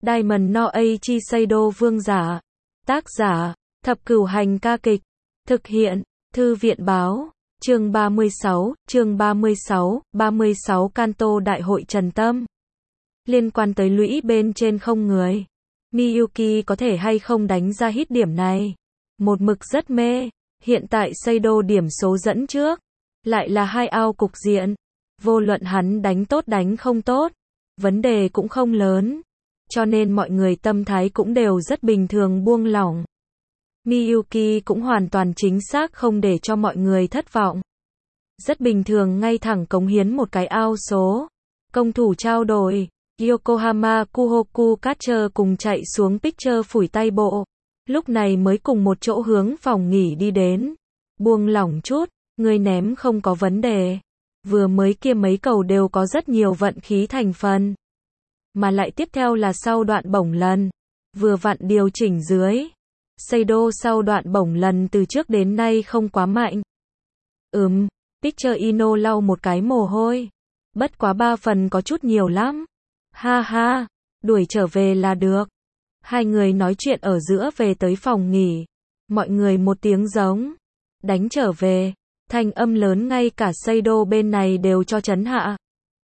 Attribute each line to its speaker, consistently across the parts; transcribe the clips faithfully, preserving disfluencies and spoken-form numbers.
Speaker 1: Diamond no Aichi Seido vương giả. Tác giả, Thập Cửu Hành ca kịch. Thực hiện, Thư viện Báo. Chương ba mươi sáu, chương ba mươi sáu, ba mươi sáu Kanto Đại hội Trần Tâm. Liên quan tới lũy bên trên không người. Miyuki có thể hay không đánh ra hit điểm này. Một mực rất mê. Hiện tại Seido điểm số dẫn trước. Lại là hai ao cục diện. Vô luận hắn đánh tốt đánh không tốt. Vấn đề cũng không lớn. Cho nên mọi người tâm thái cũng đều rất bình thường buông lỏng. Miyuki cũng hoàn toàn chính xác không để cho mọi người thất vọng. Rất bình thường ngay thẳng cống hiến một cái ao số. Công thủ trao đổi. Yokohama Kuhoku Catcher cùng chạy xuống pitcher phủi tay bộ. Lúc này mới cùng một chỗ hướng phòng nghỉ đi đến. Buông lỏng chút, người ném không có vấn đề. Vừa mới kia mấy cầu đều có rất nhiều vận khí thành phần. Mà lại tiếp theo là sau đoạn bổng lần. Vừa vặn điều chỉnh dưới. Seido sau đoạn bổng lần từ trước đến nay không quá mạnh. Ừm, pitcher Ino lau một cái mồ hôi. Bất quá ba phần có chút nhiều lắm. Ha ha, đuổi trở về là được. Hai người nói chuyện ở giữa về tới phòng nghỉ. Mọi người một tiếng giống. Đánh trở về. Thanh âm lớn ngay cả Seido bên này đều cho chấn hạ.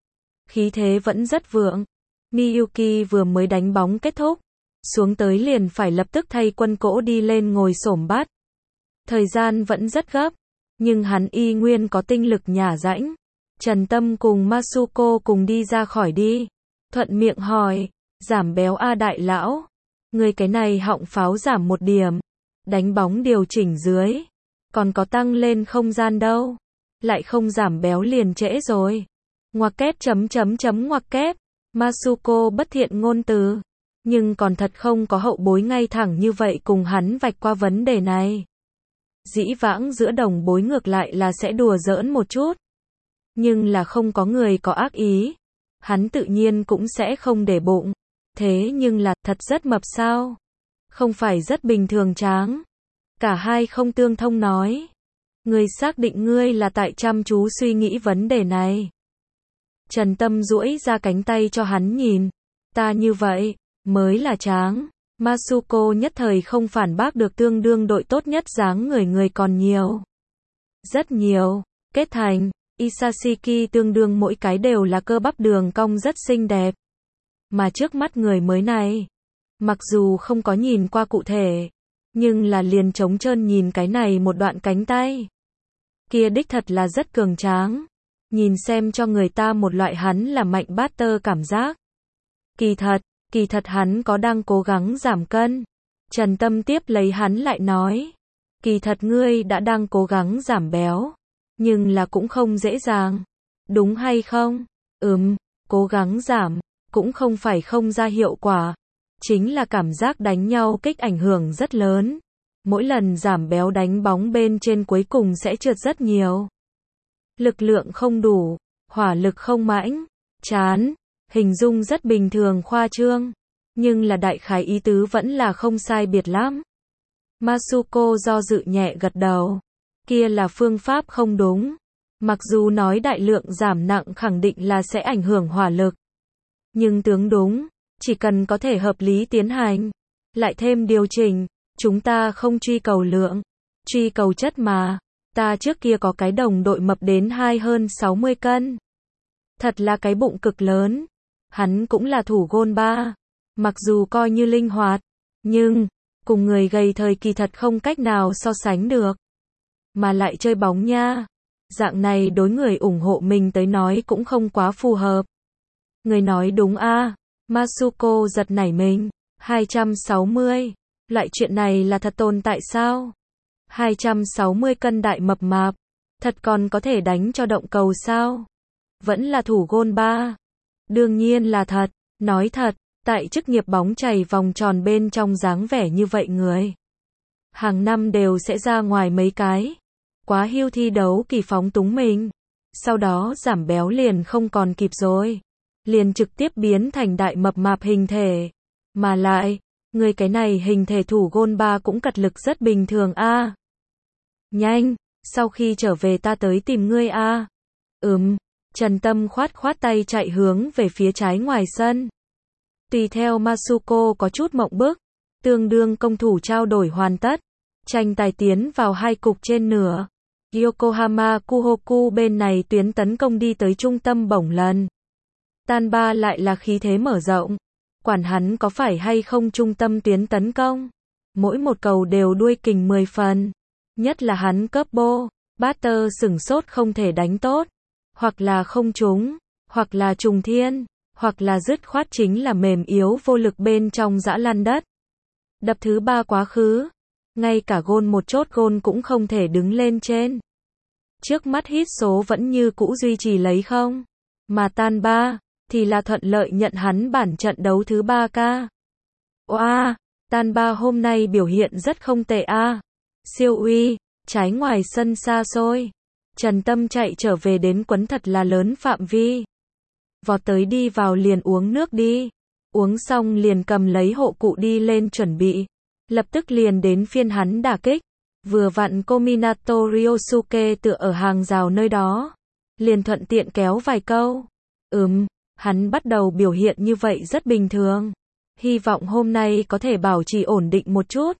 Speaker 1: Khí thế vẫn rất vượng. Miyuki vừa mới đánh bóng kết thúc. Xuống tới liền phải lập tức thay quân cỗ đi lên ngồi xổm bắt. Thời gian vẫn rất gấp. Nhưng hắn y nguyên có tinh lực nhả rãnh. Trần Tâm cùng Masuko cùng đi ra khỏi đi. Thuận miệng hỏi. Giảm béo a đại lão. Người cái này họng pháo giảm một điểm. Đánh bóng điều chỉnh dưới. Còn có tăng lên không gian đâu. Lại không giảm béo liền trễ rồi. Ngoặc kép chấm chấm chấm ngoặc kép. Masuko bất thiện ngôn từ. Nhưng còn thật không có hậu bối ngay thẳng như vậy cùng hắn vạch qua vấn đề này. Dĩ vãng giữa đồng bối ngược lại là sẽ đùa giỡn một chút. Nhưng là không có người có ác ý. Hắn tự nhiên cũng sẽ không để bụng. Thế nhưng là thật rất mập sao? Không phải rất bình thường tráng. Cả hai không tương thông nói. Ngươi xác định ngươi là tại chăm chú suy nghĩ vấn đề này. Trần Tâm duỗi ra cánh tay cho hắn nhìn. Ta như vậy, mới là tráng. Masuko nhất thời không phản bác được tương đương đội tốt nhất dáng người người còn nhiều. Rất nhiều. Kết thành, Isashiki tương đương mỗi cái đều là cơ bắp đường cong rất xinh đẹp. Mà trước mắt người mới này, mặc dù không có nhìn qua cụ thể, nhưng là liền trống trơn nhìn cái này một đoạn cánh tay. Kia đích thật là rất cường tráng. Nhìn xem cho người ta một loại hắn là mạnh bát tơ cảm giác. Kỳ thật, kỳ thật hắn có đang cố gắng giảm cân. Trần Tâm tiếp lấy hắn lại nói. Kỳ thật ngươi đã đang cố gắng giảm béo. Nhưng là cũng không dễ dàng. Đúng hay không? Ừm, cố gắng giảm. Cũng không phải không ra hiệu quả. Chính là cảm giác đánh nhau kích ảnh hưởng rất lớn. Mỗi lần giảm béo đánh bóng bên trên cuối cùng sẽ trượt rất nhiều. Lực lượng không đủ, hỏa lực không mãnh, chán, hình dung rất bình thường khoa trương. Nhưng là đại khái ý tứ vẫn là không sai biệt lắm. Masuko do dự nhẹ gật đầu. Kia là phương pháp không đúng. Mặc dù nói đại lượng giảm nặng khẳng định là sẽ ảnh hưởng hỏa lực. Nhưng tướng đúng, chỉ cần có thể hợp lý tiến hành, lại thêm điều chỉnh, chúng ta không truy cầu lượng, truy cầu chất mà. Ta trước kia có cái đồng đội mập đến hai hơn sáu mươi cân. Thật là cái bụng cực lớn. Hắn cũng là thủ gôn ba. Mặc dù coi như linh hoạt, nhưng cùng người gầy thời kỳ thật không cách nào so sánh được. Mà lại chơi bóng nha. Dạng này đối người ủng hộ mình tới nói cũng không quá phù hợp. Người nói đúng a. À. Masuko giật nảy mình. hai trăm sáu mươi. Loại chuyện này là thật tồn tại sao? hai trăm sáu mươi cân đại mập mạp. Thật còn có thể đánh cho động cầu sao? Vẫn là thủ gôn ba. Đương nhiên là thật. Nói thật, tại chức nghiệp bóng chày vòng tròn bên trong dáng vẻ như vậy người. Hàng năm đều sẽ ra ngoài mấy cái. Quá hưu thi đấu kỳ phóng túng mình. Sau đó giảm béo liền không còn kịp rồi. Liền trực tiếp biến thành đại mập mạp hình thể. Mà lại, người cái này hình thể thủ gôn ba cũng cật lực rất bình thường a. À. Nhanh, sau khi trở về ta tới tìm ngươi a. À. Ừm, Trần Tâm khoát khoát tay chạy hướng về phía trái ngoài sân. Tùy theo Masuko có chút mộng bức, tương đương công thủ trao đổi hoàn tất. Tranh tài tiến vào hai cục trên nửa. Yokohama Kuhoku bên này tuyến tấn công đi tới trung tâm bổng lần. Tanba lại là khí thế mở rộng. Quản hắn có phải hay không trung tâm tuyến tấn công. Mỗi một cầu đều đuôi kình mười phần. Nhất là hắn cấp bô. Batter sửng sốt không thể đánh tốt. Hoặc là không trúng. Hoặc là trùng thiên. Hoặc là dứt khoát chính là mềm yếu vô lực bên trong dã lăn đất. Đập thứ ba quá khứ. Ngay cả gôn một chốt gôn cũng không thể đứng lên trên. Trước mắt hit số vẫn như cũ duy trì lấy không. Mà Tanba thì là thuận lợi nhận hắn bản trận đấu thứ ba ca. Oa, Tanba hôm nay biểu hiện rất không tệ a. Siêu uy, trái ngoài sân xa xôi. Trần Tâm chạy trở về đến quấn thật là lớn phạm vi. Vọt tới đi vào liền uống nước đi. Uống xong liền cầm lấy hộ cụ đi lên chuẩn bị. Lập tức liền đến phiên hắn đả kích. Vừa vặn Kominato Ryosuke tựa ở hàng rào nơi đó. Liền thuận tiện kéo vài câu. Ừm, hắn bắt đầu biểu hiện như vậy rất bình thường. Hy vọng hôm nay có thể bảo trì ổn định một chút.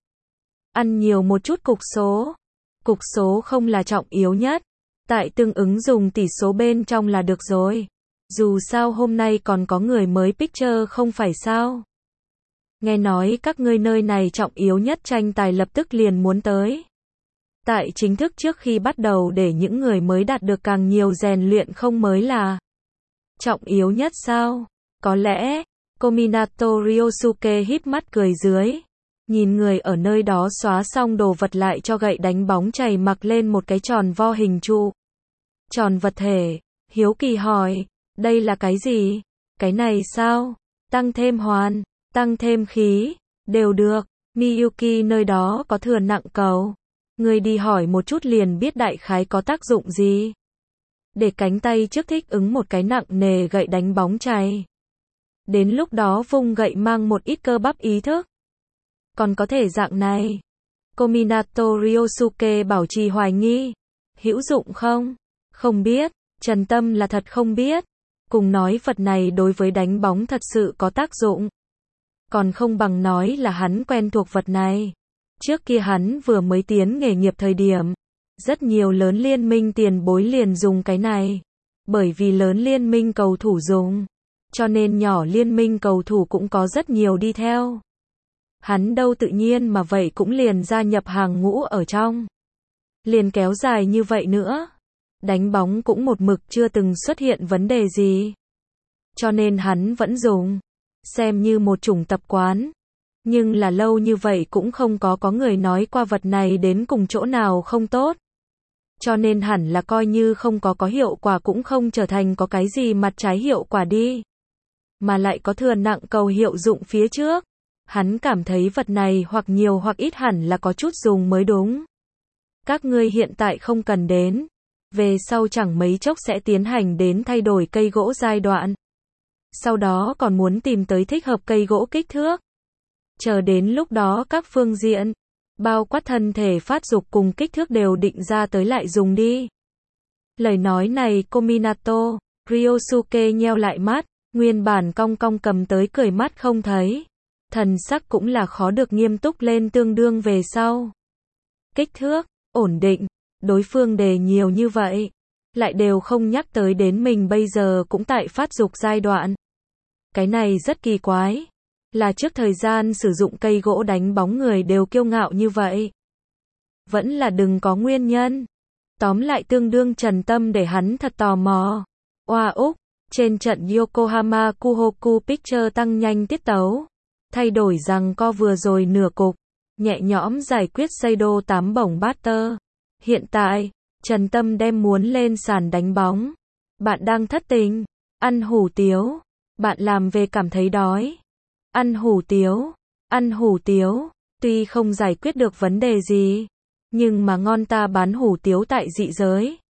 Speaker 1: Ăn nhiều một chút cục số. Cục số không là trọng yếu nhất. Tại tương ứng dùng tỷ số bên trong là được rồi. Dù sao hôm nay còn có người mới picture không phải sao. Nghe nói các ngươi nơi này trọng yếu nhất tranh tài lập tức liền muốn tới. Tại chính thức trước khi bắt đầu để những người mới đạt được càng nhiều rèn luyện không mới là trọng yếu nhất sao? Có lẽ, Kominato Ryosuke híp mắt cười dưới. Nhìn người ở nơi đó xóa xong đồ vật lại cho gậy đánh bóng chày mặc lên một cái tròn vo hình trụ. Tròn vật thể, hiếu kỳ hỏi, đây là cái gì? Cái này sao? Tăng thêm hoàn, tăng thêm khí, đều được. Miyuki nơi đó có thừa nặng cầu. Người đi hỏi một chút liền biết đại khái có tác dụng gì. Để cánh tay trước thích ứng một cái nặng nề gậy đánh bóng chày. Đến lúc đó vung gậy mang một ít cơ bắp ý thức. Còn có thể dạng này. Kominato Ryosuke bảo trì hoài nghi. Hữu dụng không? Không biết. Trần Tâm là thật không biết. Cùng nói vật này đối với đánh bóng thật sự có tác dụng. Còn không bằng nói là hắn quen thuộc vật này. Trước kia hắn vừa mới tiến nghề nghiệp thời điểm. Rất nhiều lớn liên minh tiền bối liền dùng cái này. Bởi vì lớn liên minh cầu thủ dùng. Cho nên nhỏ liên minh cầu thủ cũng có rất nhiều đi theo. Hắn đâu tự nhiên mà vậy cũng liền gia nhập hàng ngũ ở trong. Liền kéo dài như vậy nữa. Đánh bóng cũng một mực chưa từng xuất hiện vấn đề gì. Cho nên hắn vẫn dùng. Xem như một chủng tập quán. Nhưng là lâu như vậy cũng không có có người nói qua vật này đến cùng chỗ nào không tốt. Cho nên hẳn là coi như không có có hiệu quả cũng không trở thành có cái gì mặt trái hiệu quả đi. Mà lại có thừa nặng cầu hiệu dụng phía trước. Hắn cảm thấy vật này hoặc nhiều hoặc ít hẳn là có chút dùng mới đúng. Các ngươi hiện tại không cần đến. Về sau chẳng mấy chốc sẽ tiến hành đến thay đổi cây gỗ giai đoạn. Sau đó còn muốn tìm tới thích hợp cây gỗ kích thước. Chờ đến lúc đó các phương diện, bao quát thân thể phát dục cùng kích thước đều định ra tới lại dùng đi. Lời nói này Kominato, Ryosuke nheo lại mắt, nguyên bản cong cong cầm tới cười mắt không thấy. Thần sắc cũng là khó được nghiêm túc lên tương đương về sau. Kích thước, ổn định, đối phương đề nhiều như vậy. Lại đều không nhắc tới đến mình bây giờ cũng tại phát dục giai đoạn. Cái này rất kỳ quái. Là trước thời gian sử dụng cây gỗ đánh bóng người đều kiêu ngạo như vậy. Vẫn là đừng có nguyên nhân. Tóm lại tương đương Trần Tâm để hắn thật tò mò. Oa Úc, trên trận Yokohama Kuhoku Picture tăng nhanh tiết tấu. Thay đổi rằng co vừa rồi nửa cục. Nhẹ nhõm giải quyết Seido tám bổng Batter. Hiện tại, Trần Tâm đem muốn lên sàn đánh bóng. Bạn đang thất tình. Ăn hủ tiếu. Bạn làm về cảm thấy đói. Ăn hủ tiếu. Ăn hủ tiếu. Tuy không giải quyết được vấn đề gì. Nhưng mà ngon ta bán hủ tiếu tại dị giới.